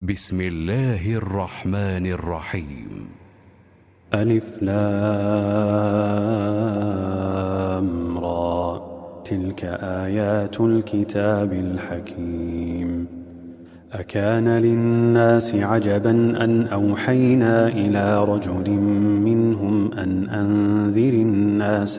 بسم الله الرحمن الرحيم. ألف لام را، تلك آيات الكتاب الحكيم. أكان للناس عجبا أن أوحينا إلى رجل منهم أن أنذر الناس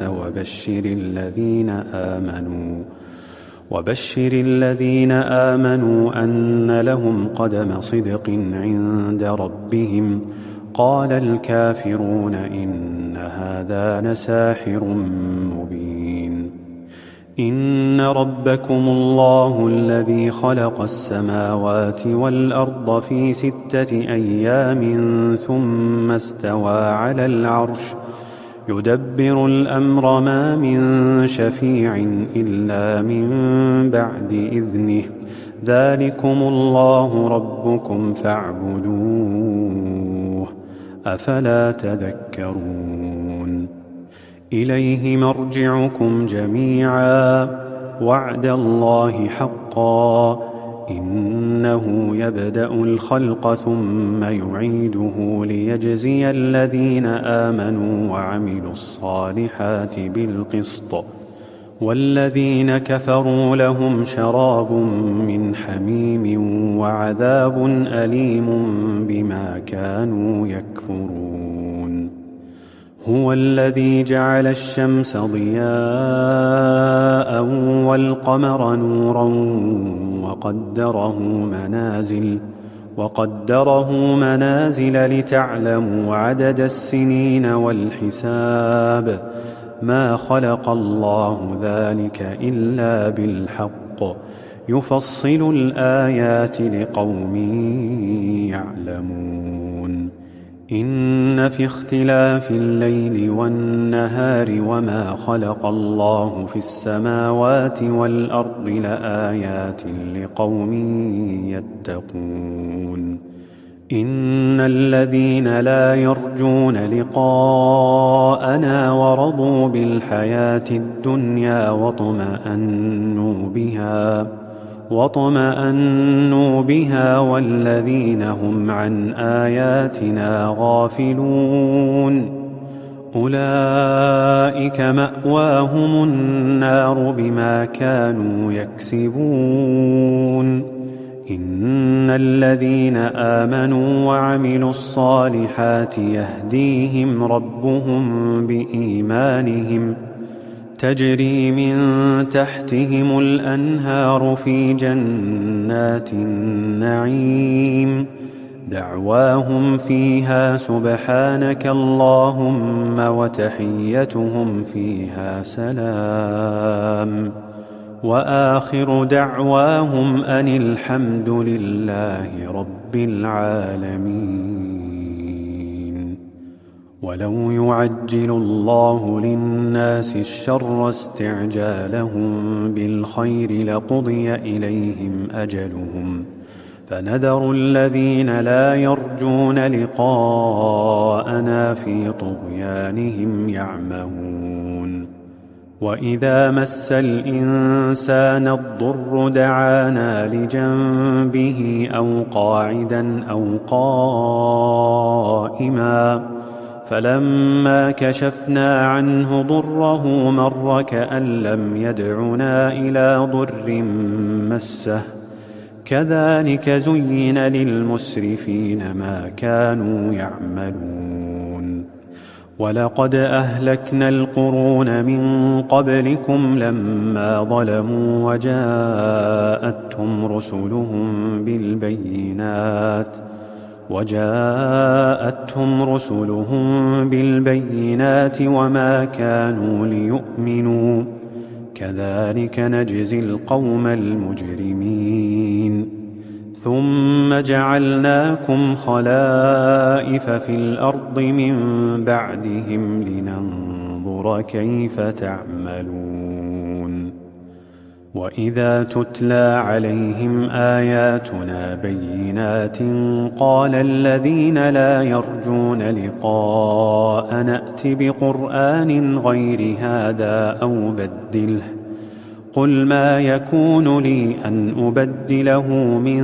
وبشر الذين آمنوا أن لهم قدم صدق عند ربهم. قال الكافرون إن هذا لساحر مبين. إن ربكم الله الذي خلق السماوات والأرض في 6 أيام ثم استوى على العرش يدبر الأمر، ما من شفيع إلا من بعد إذنه. ذلكم الله ربكم فاعبدوه، أفلا تذكرون. إليه مرجعكم جميعا، وعد الله حقا، إنه يبدأ الخلق ثم يعيده ليجزي الذين آمنوا وعملوا الصالحات بالقسط، والذين كفروا لهم شراب من حميم وعذاب أليم بما كانوا يكفرون. هو الذي جعل الشمس ضياء والقمر نورا وقدره منازل لتعلموا عدد السنين والحساب. ما خلق الله ذلك إلا بالحق، يفصل الآيات لقوم يعلمون. إن في اختلاف الليل والنهار وما خلق الله في السماوات والأرض لآيات لقوم يتقون. إن الذين لا يرجون لقاءنا ورضوا بالحياة الدنيا واطمأنوا بها والذين هم عن آياتنا غافلون أولئك مأواهم النار بما كانوا يكسبون. إن الذين آمنوا وعملوا الصالحات يهديهم ربهم بإيمانهم، تجري من تحتهم الأنهار في جنات النعيم. دعواهم فيها سبحانك اللهم وتحيتهم فيها سلام، وآخر دعواهم أن الحمد لله رب العالمين. ولو يعجل الله للناس الشر استعجالهم بالخير لقضي إليهم أجلهم، فنذر الذين لا يرجون لقاءنا في طغيانهم يعمهون. وإذا مس الإنسان الضر دعانا لجنبه أو قاعدا أو قائما، فلما كشفنا عنه ضره مر كأن لم يدعنا إلى ضر مسه. كذلك زين للمسرفين ما كانوا يعملون. ولقد أهلكنا القرون من قبلكم لما ظلموا وجاءتهم رسلهم بالبينات وما كانوا ليؤمنوا. كذلك نجزي القوم المجرمين. ثم جعلناكم خلائف في الأرض من بعدهم لننظر كيف تعملون. وإذا تتلى عليهم آياتنا بينات قال الذين لا يرجون لقاءنا ائت بقرآن غير هذا أو بدله قل ما يكون لي أن أبدله من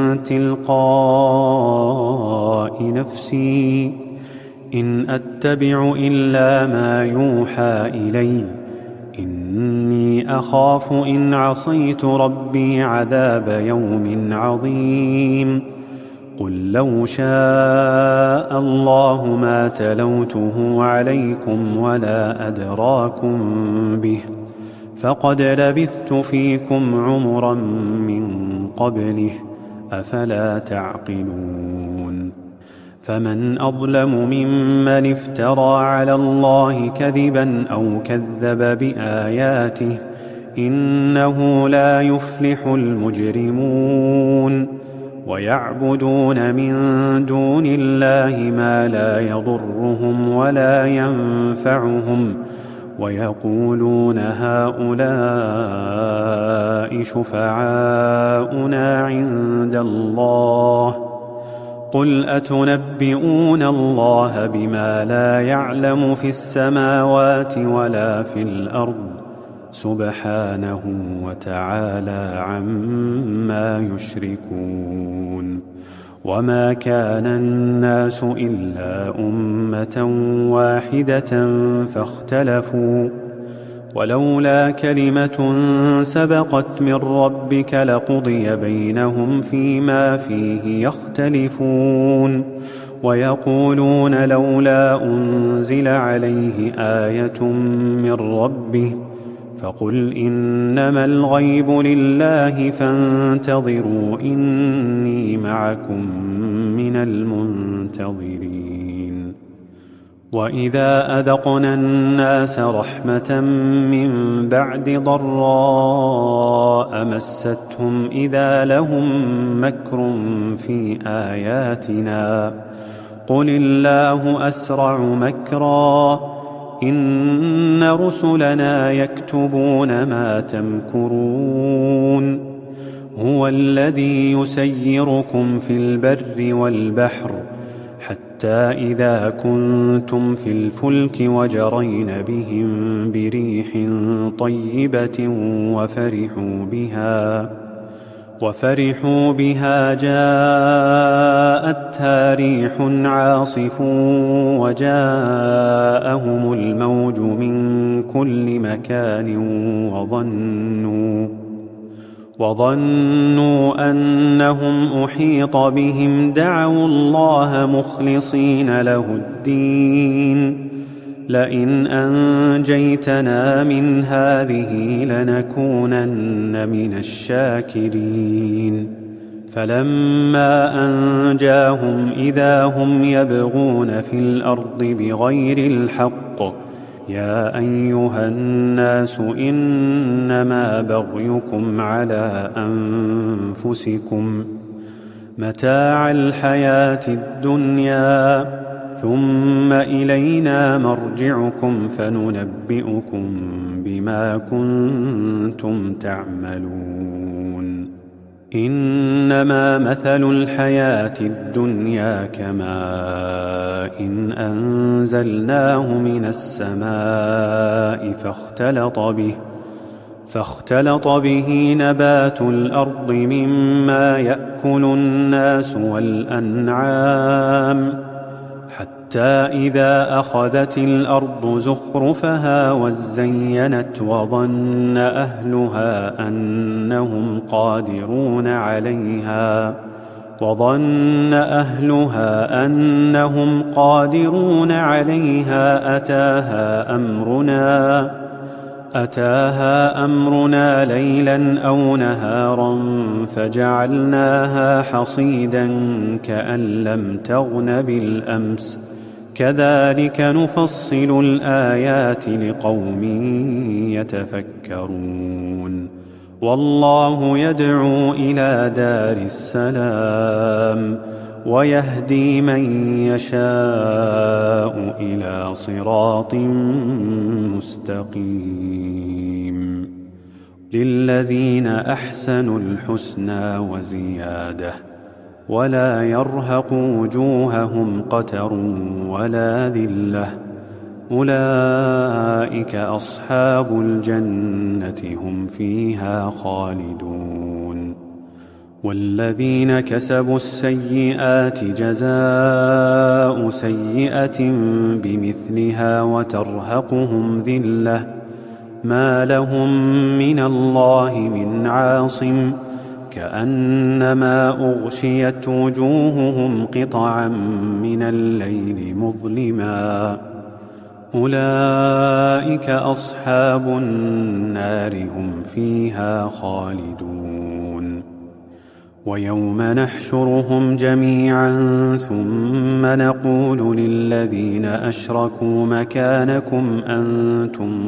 تلقاء نفسي إن أتبع إلا ما يوحى إلي إني أخاف إن عصيت ربي عذاب يوم عظيم قل لو شاء الله ما تلوته عليكم ولا أدراكم به فقد لبثت فيكم عمرا من قبله أفلا تعقلون فمن أظلم ممن افترى على الله كذبا أو كذب بآياته إنه لا يفلح المجرمون ويعبدون من دون الله ما لا يضرهم ولا ينفعهم ويقولون هؤلاء شفعاؤنا عند الله قل أتنبئون الله بما لا يعلم في السماوات ولا في الأرض سبحانه وتعالى عما يشركون وما كان الناس إلا أمة واحدة فاختلفوا ولولا كلمة سبقت من ربك لقضي بينهم فيما فيه يختلفون ويقولون لولا أنزل عليه آية من ربه فقل إنما الغيب لله فانتظروا إني معكم من المنتظرين وإذا أذقنا الناس رحمة من بعد ضراء مستهم إذا لهم مكر في آياتنا قل الله أسرع مكرا إن رسلنا يكتبون ما تمكرون هو الذي يسيركم في البر والبحر حتى إذا كنتم في الفلك وجرين بهم بريح طيبة وفرحوا بها جاءتها ريح عاصف وجاءهم الموج من كل مكان وظنوا أنهم أحيط بهم دعوا الله مخلصين له الدين لئن أنجيتنا من هذه لنكونن من الشاكرين فلما أنجاهم إذا هم يبغون في الأرض بغير الحق يا أيها الناس إنما بغيكم على أنفسكم متاع الحياة الدنيا ثم إلينا مرجعكم فننبئكم بما كنتم تعملون إنما مثل الحياة الدنيا كماء إن أنزلناه من السماء فاختلط به نبات الأرض مما يأكل الناس والأنعام حتى إذا أخذت الأرض زخرفها وزينت وظن أهلها أنهم قادرون عليها أتاها أمرنا ليلا أو نهارا فجعلناها حصيدا كأن لم تغن بالأمس كذلك نفصل الآيات لقوم يتفكرون والله يدعو إلى دار السلام ويهدي من يشاء إلى صراط مستقيم للذين أحسنوا الحسنى وزيادة ولا يرهق وجوههم قتر ولا ذلة أولئك أصحاب الجنة هم فيها خالدون. والذين كسبوا السيئات جزاء سيئة بمثلها وترهقهم ذلة ما لهم من الله من عاصم كأنما أغشيت وجوههم قطعا من الليل مظلما أولئك أصحاب النار هم فيها خالدون. ويوم نحشرهم جميعا ثم نقول للذين أشركوا مكانكم أنتم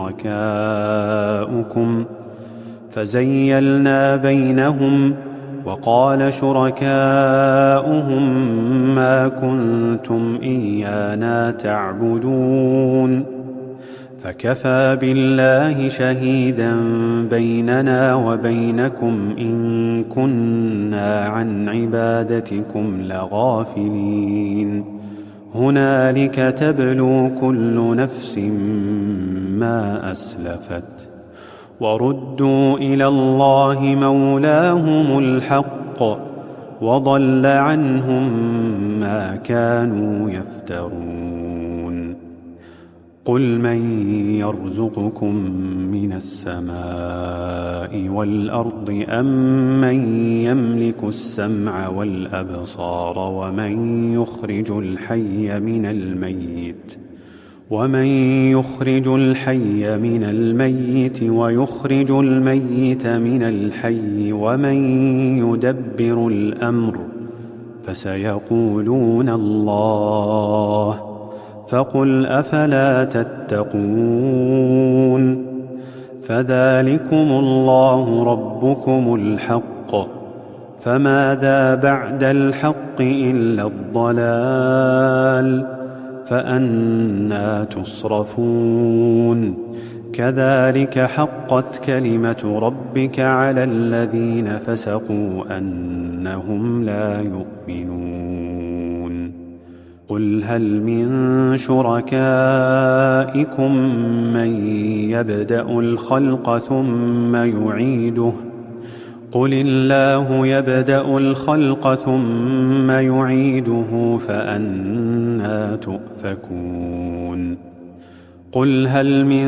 وشركاؤكم فزيلنا بينهم وقال شركاؤهم ما كنتم إيانا تعبدون فكفى بالله شهيدا بيننا وبينكم إن كنا عن عبادتكم لغافلين هنالك تبلو كل نفس ما أسلفت وردوا إلى الله مولاهم الحق وضل عنهم ما كانوا يفترون. قل من يرزقكم من السماء والأرض أم من يملك السمع والأبصار ومن يخرج الحي من الميت ويخرج الميت من الحي ومن يدبر الأمر فسيقولون الله فقل أفلا تتقون. فذلكم الله ربكم الحق فماذا بعد الحق إلا الضلال فأنى تصرفون. كذلك حقت كلمة ربك على الذين فسقوا أنهم لا يؤمنون. قل هل من شركائكم من يبدأ الخلق ثم يعيده قل الله يبدأ الخلق ثم يعيده فأنى تؤفكون. قل هل من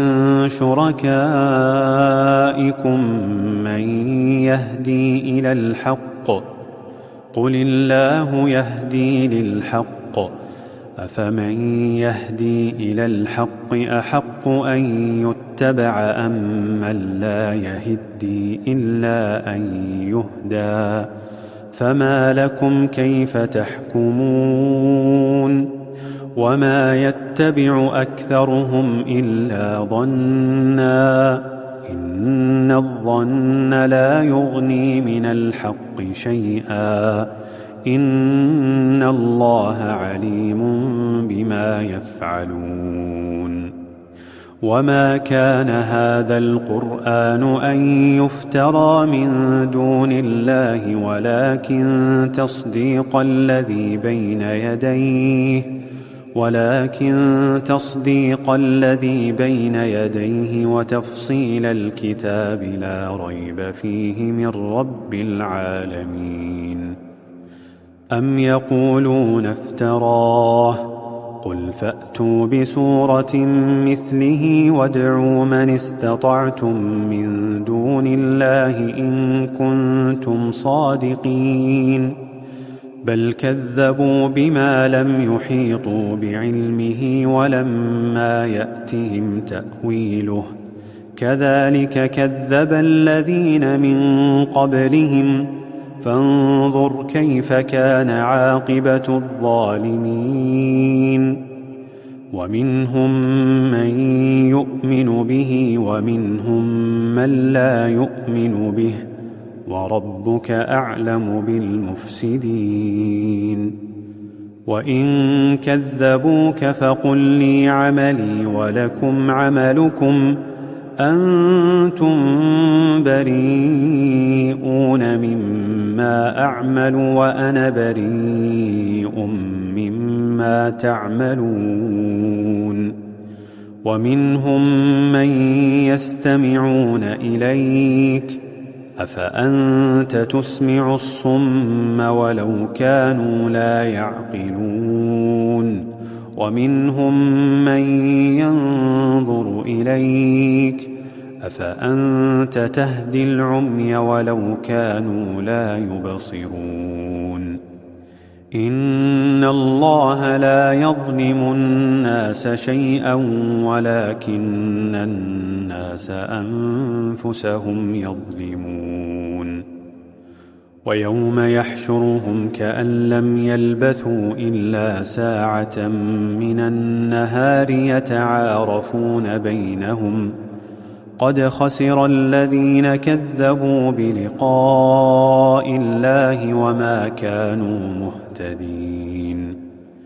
شركائكم من يهدي إلى الحق قل الله يهدي للحق أفمن يهدي إلى الحق أحق أن يتبع أم من لا يهدي إلا أن يهدى فما لكم كيف تحكمون. وما يتبع أكثرهم إلا ظنا إن الظن لا يغني من الحق شيئا إن الله عليم بما يفعلون. وما كان هذا القرآن أن يفترى من دون الله ولكن تصديق الذي بين يديه وتفصيل الكتاب لا ريب فيه من رب العالمين. أم يقولون افتراه قل فأتوا بسورة مثله وادعوا من استطعتم من دون الله إن كنتم صادقين بل كذبوا بما لم يحيطوا بعلمه ولما يأتهم تأويله كذلك كذب الذين من قبلهم فانظر كيف كان عاقبة الظالمين. ومنهم من يؤمن به ومنهم من لا يؤمن به وربك أعلم بالمفسدين. وإن كذبوك فقل لي عملي ولكم عملكم أنتم بريئون مما أعمل وأنا بريء مما تعملون. ومنهم من يستمعون إليك أفأنت تسمع الصم ولو كانوا لا يعقلون ومنهم من ينظر إليك أفأنت تهدي العمي ولو كانوا لا يبصرون إن الله لا يظلم الناس شيئا ولكن الناس أنفسهم يظلمون ويوم يحشرهم كأن لم يلبثوا إلا ساعة من النهار يتعارفون بينهم قد خسر الذين كذبوا بلقاء الله وما كانوا مهتدين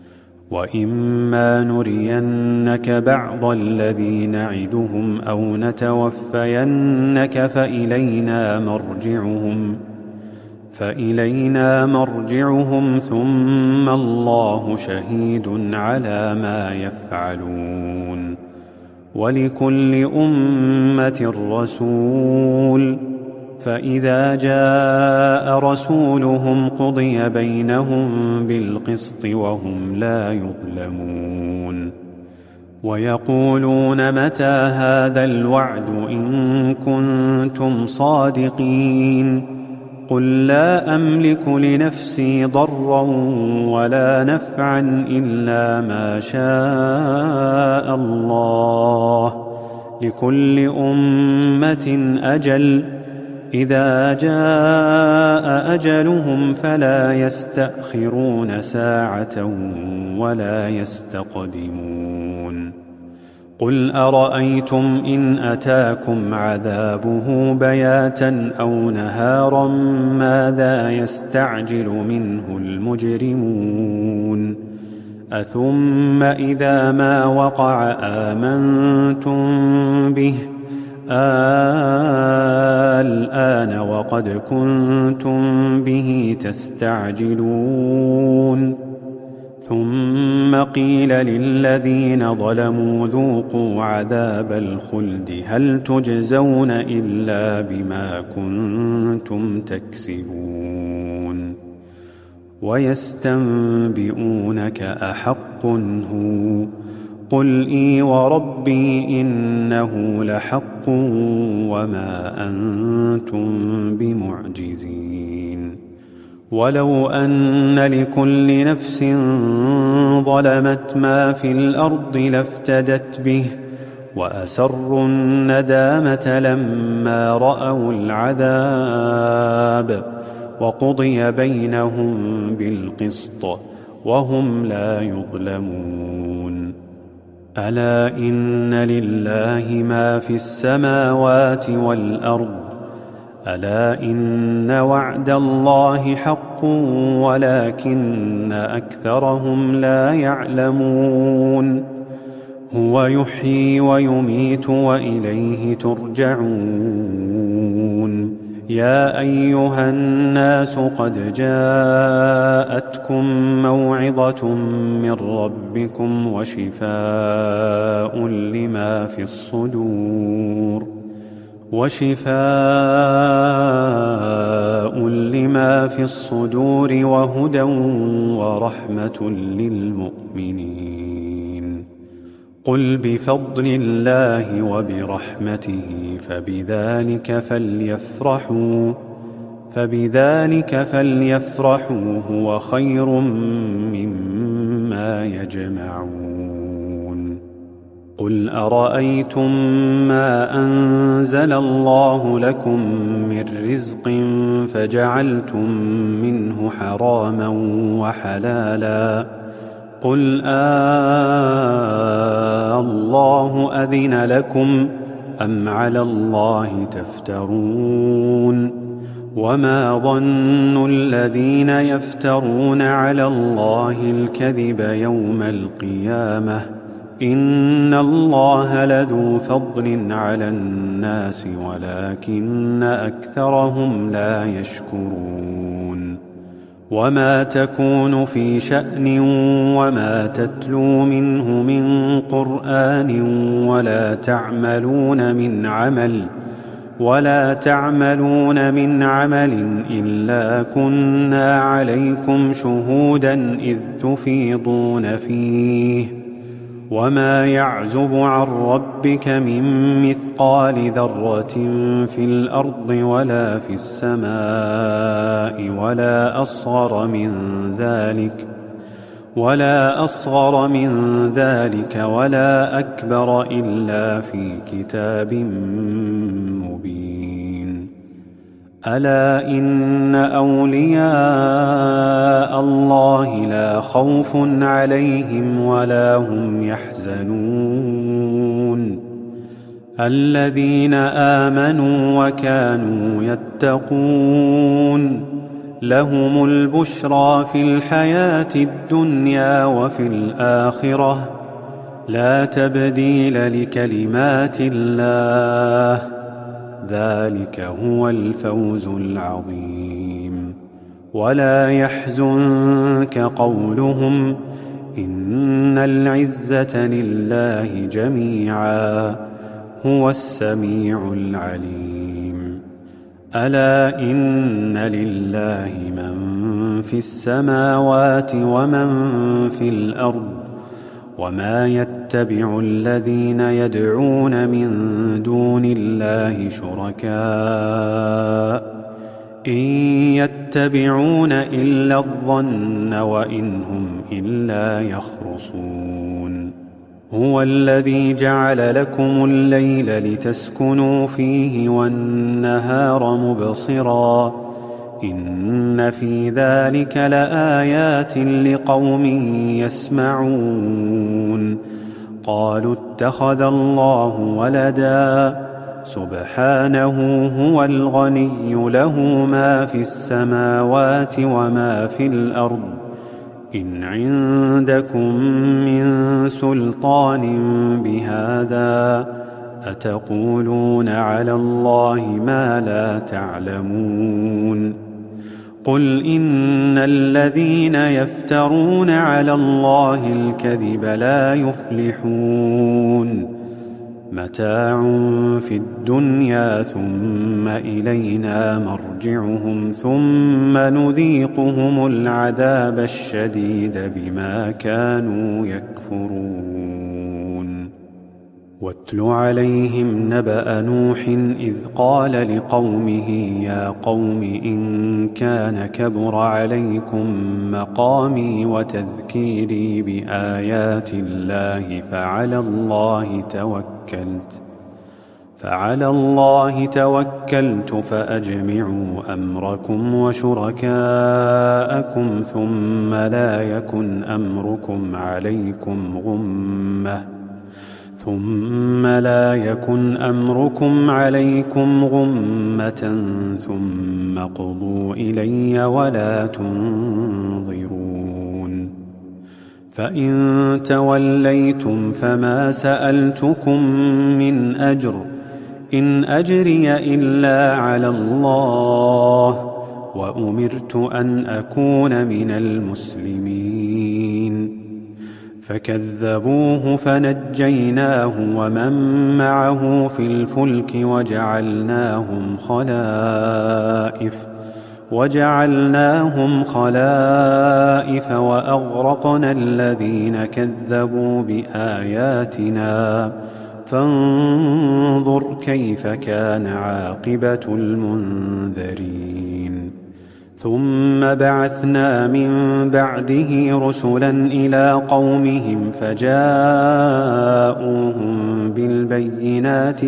وإما نرينك بعض الذي نعدهم أو نتوفينك فإلينا مرجعهم ثم الله شهيد على ما يفعلون ولكل أمة رسول فإذا جاء رسولهم قضي بينهم بالقسط وهم لا يظلمون ويقولون متى هذا الوعد إن كنتم صادقين قل لا أملك لنفسي ضرا ولا نفعا إلا ما شاء الله لكل أمة أجل إذا جاء أجلهم فلا يستأخرون ساعة ولا يستقدمون قل أرأيتم إن أتاكم عذابه بياتا أو نهارا ماذا يستعجل منه المجرمون أثم إذا ما وقع آمنتم به الآن وقد كنتم به تستعجلون ثم قيل للذين ظلموا ذوقوا عذاب الخلد هل تجزون إلا بما كنتم تكسبون ويستنبئونك أحق هو قل إي وربي إنه لحق وما أنتم بمعجزين ولو أن لكل نفس ظلمت ما في الأرض لافتدت به وأسروا الندامة لما رأوا العذاب وقضي بينهم بالقسط وهم لا يظلمون ألا إن لله ما في السماوات والأرض ألا إن وعد الله حق ولكن أكثرهم لا يعلمون هو يحيي ويميت وإليه ترجعون يا أيها الناس قد جاءتكم موعظة من ربكم وشفاء لما في الصدور وهدى ورحمة للمؤمنين قل بفضل الله وبرحمته فبذلك فليفرحوا هو خير مما يجمعون قل أرأيتم ما أنزل الله لكم من رزق فجعلتم منه حراما وحلالا قل الله أذن لكم أم على الله تفترون وما ظن الذين يفترون على الله الكذب يوم القيامة إن الله لذو فضل على الناس ولكن أكثرهم لا يشكرون وما تكون في شأن وما تتلو منه من قرآن ولا تعملون من عمل إلا كنا عليكم شهودا إذ تفيضون فيه وما يعزب عن ربك من مثقال ذرة في الأرض ولا في السماء ولا أصغر من ذلك ولا أكبر إلا في كتاب مبين. ألا إن أولياء الله لا خوف عليهم ولا هم يحزنون الذين آمنوا وكانوا يتقون لهم البشرى في الحياة الدنيا وفي الآخرة لا تبديل لكلمات الله ذلك هو الفوز العظيم. ولا يحزنك قولهم إن العزة لله جميعا هو السميع العليم. ألا إن لله من في السماوات ومن في الأرض وما يتبع الذين يدعون من دون الله شركاء إن يتبعون إلا الظن وإن هم إلا يخرصون. هو الذي جعل لكم الليل لتسكنوا فيه والنهار مبصرا إن في ذلك لآيات لقوم يسمعون. قالوا اتخذ الله ولدا سبحانه هو الغني له ما في السماوات وما في الأرض إن عندكم من سلطان بهذا أتقولون على الله ما لا تعلمون. قل إن الذين يفترون على الله الكذب لا يفلحون. متاع في الدنيا ثم إلينا مرجعهم ثم نذيقهم العذاب الشديد بما كانوا يكفرون. واتل عليهم نبأ نوح إذ قال لقومه يا قوم إن كان كبر عليكم مقامي وتذكيري بآيات الله فعلى الله توكلت فأجمعوا أمركم وشركاءكم ثم لا يكن أمركم عليكم غمة ثم قضوا إلي ولا تنظرون. فإن توليتم فما سألتكم من أجر إن أجري إلا على الله وأمرت أن أكون من المسلمين. فكذبوه فنجيناه ومن معه في الفلك وجعلناهم خلائف وأغرقنا الذين كذبوا بآياتنا فانظر كيف كان عاقبة المنذرين. ثم بعثنا من بعده رسلا إلى قومهم فجاءوهم بالبينات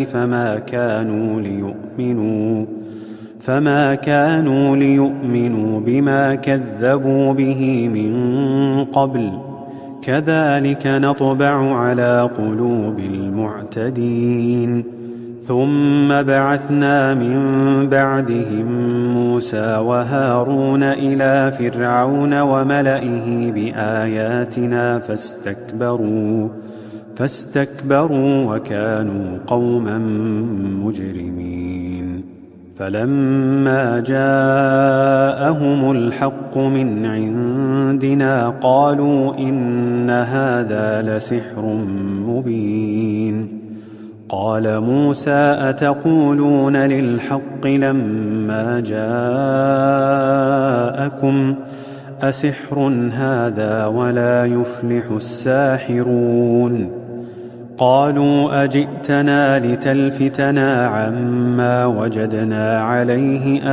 فما كانوا ليؤمنوا بما كذبوا به من قبل كذلك نطبع على قلوب المعتدين. ثم بعثنا من بعدهم موسى وهارون إلى فرعون وملئه بآياتنا فاستكبروا وكانوا قوما مجرمين. فلما جاءهم الحق من عندنا قالوا إن هذا لسحر مبين. قال موسى أتقولون للحق لما جاءكم أسحر هذا ولا يفلح الساحرون. قالوا أجئتنا لتلفتنا عما وجدنا عليه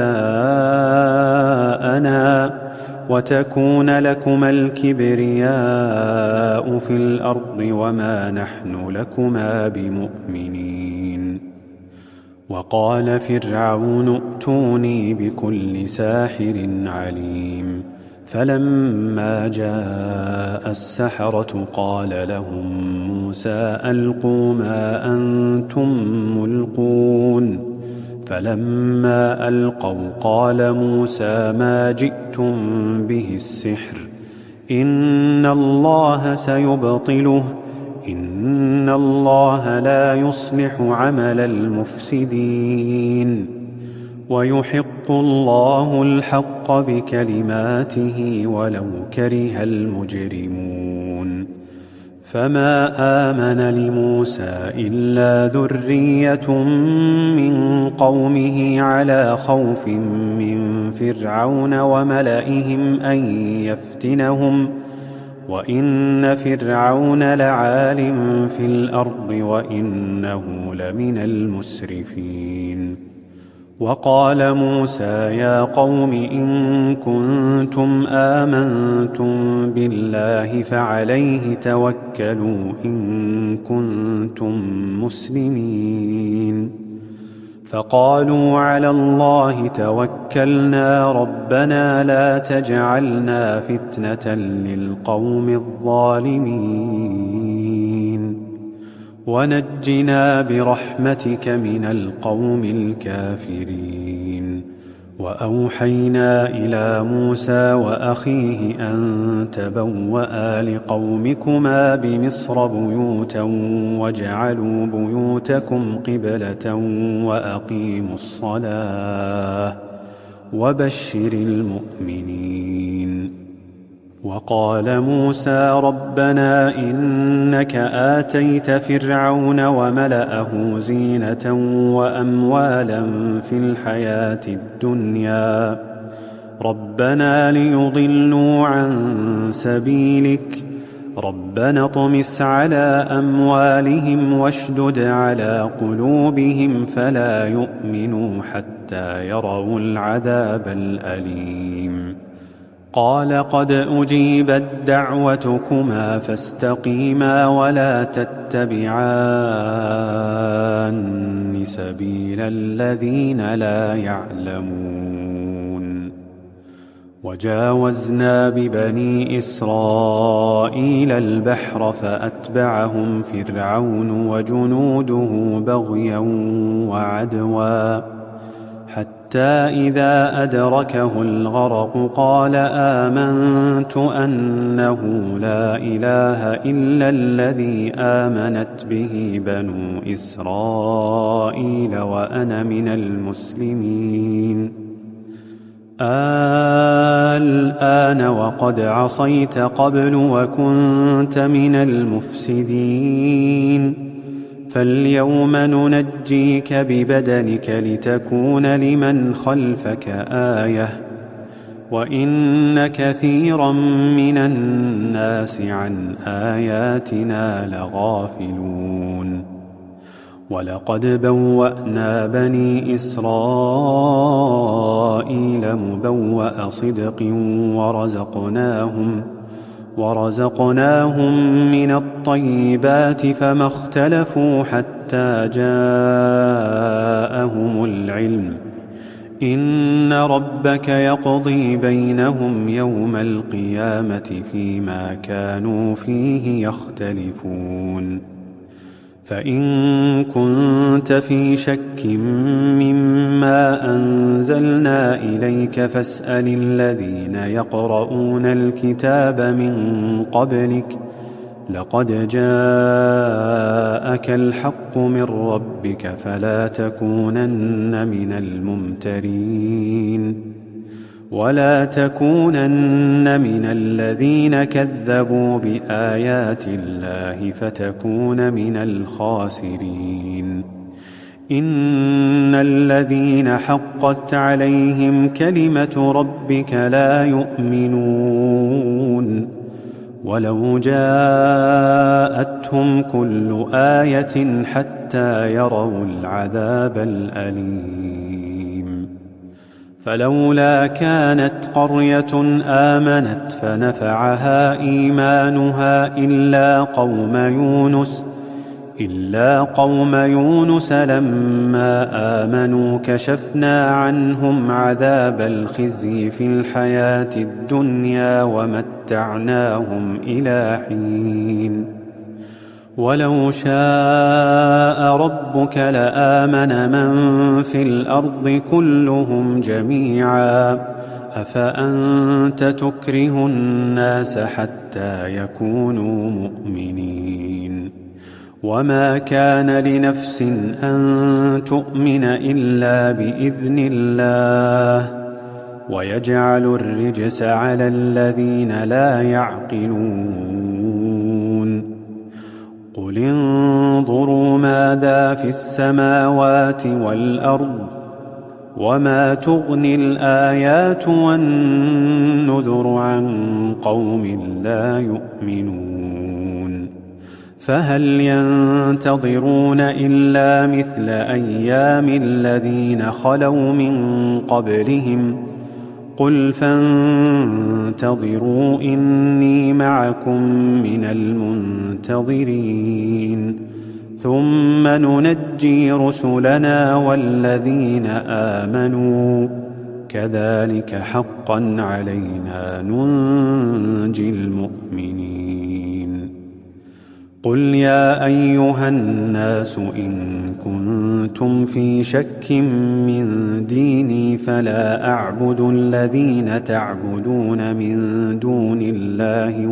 آباءنا وتكون لكما الكبرياء في الأرض وما نحن لكما بمؤمنين. وقال فرعون ائتوني بكل ساحر عليم. فلما جاء السحرة قال لهم موسى ألقوا ما أنتم ملقون. فلما ألقوا قال موسى ما جئتم به السحر إن الله سيبطله إن الله لا يصلح عمل المفسدين ويحق الله الحق بكلماته ولو كره المجرمون. فما آمن لموسى إلا ذرية من قومه على خوف من فرعون وملئهم أن يفتنهم وإن فرعون لعال في الأرض وإنه لمن المسرفين. وقال موسى يا قوم إن كنتم آمنتم بالله فعليه توكلوا إن كنتم مسلمين. فقالوا على الله توكلنا ربنا لا تجعلنا فتنة للقوم الظالمين ونجنا برحمتك من القوم الكافرين. وأوحينا إلى موسى وأخيه أن تبوأ لقومكما بمصر بيوتا واجعلوا بيوتكم قبلة وأقيموا الصلاة وبشر المؤمنين. وقال موسى ربنا إنك آتيت فرعون وملأه زينة وأموالا في الحياة الدنيا ربنا ليضلوا عن سبيلك ربنا اطمس على أموالهم واشدد على قلوبهم فلا يؤمنوا حتى يروا العذاب الأليم. قال قد أجيبت دعوتكما فاستقيما ولا تتبعان سبيل الذين لا يعلمون. وجاوزنا ببني إسرائيل البحر فأتبعهم فرعون وجنوده بغيا وعدوا حتى إذا أدركه الغرق قال آمنت أنه لا إله إلا الذي آمنت به بنو إسرائيل وأنا من المسلمين. الآن وقد عصيت قبل وكنت من المفسدين فاليوم ننجيك ببدنك لتكون لمن خلفك آية وإن كثيرا من الناس عن آياتنا لغافلون. ولقد بوأنا بني إسرائيل مبوأ صدق ورزقناهم من الطيبات فما اختلفوا حتى جاءهم العلم إن ربك يقضي بينهم يوم القيامة فيما كانوا فيه يختلفون. فإن كنت في شك مما أنزلنا إليك فاسأل الذين يقرؤون الكتاب من قبلك لقد جاءك الحق من ربك فلا تكونن من الممترين ولا تكونن من الذين كذبوا بآيات الله فتكون من الخاسرين إن الذين حقت عليهم كلمة ربك لا يؤمنون ولو جاءتهم كل آية حتى يروا العذاب الأليم فلولا كانت قرية آمنت فنفعها إيمانها إلا قوم يونس لما آمنوا كشفنا عنهم عذاب الخزي في الحياة الدنيا ومتعناهم إلى حين ولو شاء ربك لآمن من في الأرض كلهم جميعا أفأنت تكره الناس حتى يكونوا مؤمنين وما كان لنفس أن تؤمن إلا بإذن الله ويجعل الرجس على الذين لا يعقلون قل انظروا ماذا في السماوات والأرض وما تغني الآيات والنذر عن قوم لا يؤمنون فهل ينتظرون إلا مثل أيام الذين خلوا من قبلهم قل فانتظروا إني معكم من المنتظرين ثم ننجي رسلنا والذين آمنوا كذلك حقا علينا ننجي المؤمنين قل يا أيها الناس إن كنتم في شك من ديني فلا أعبد الذين تعبدون من دون الله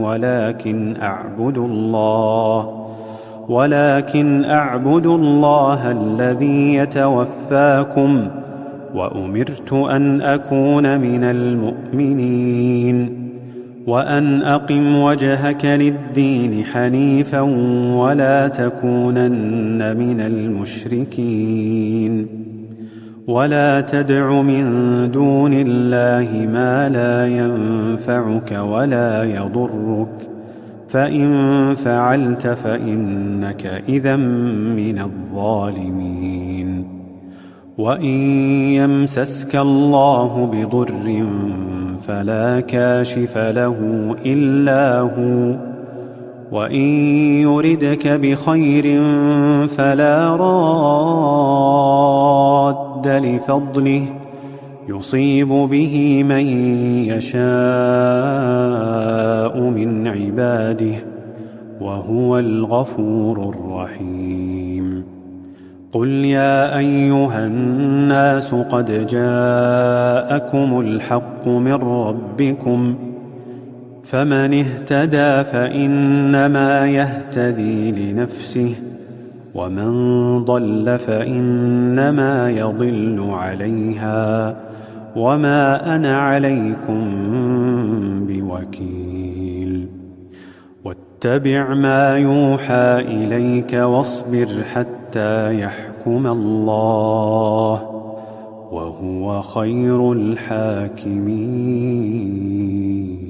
ولكن أعبد الله الذي يتوفاكم وأمرت أن أكون من المؤمنين وأن أقم وجهك للدين حنيفا ولا تكونن من المشركين ولا تدع من دون الله ما لا ينفعك ولا يضرك فإن فعلت فإنك إذا من الظالمين وإن يمسسك الله بضر فلا كاشف له إلا هو وإن يردك بخير فلا راد لفضله يصيب به من يشاء من عباده وهو الغفور الرحيم قل يا أيها الناس قد جاءكم الحق من ربكم فمن اهتدى فإنما يهتدي لنفسه ومن ضل فإنما يضل عليها وما أنا عليكم بوكيل واتبع ما يوحى إليك واصبر حتى يحكم الله وهو خير الحاكمين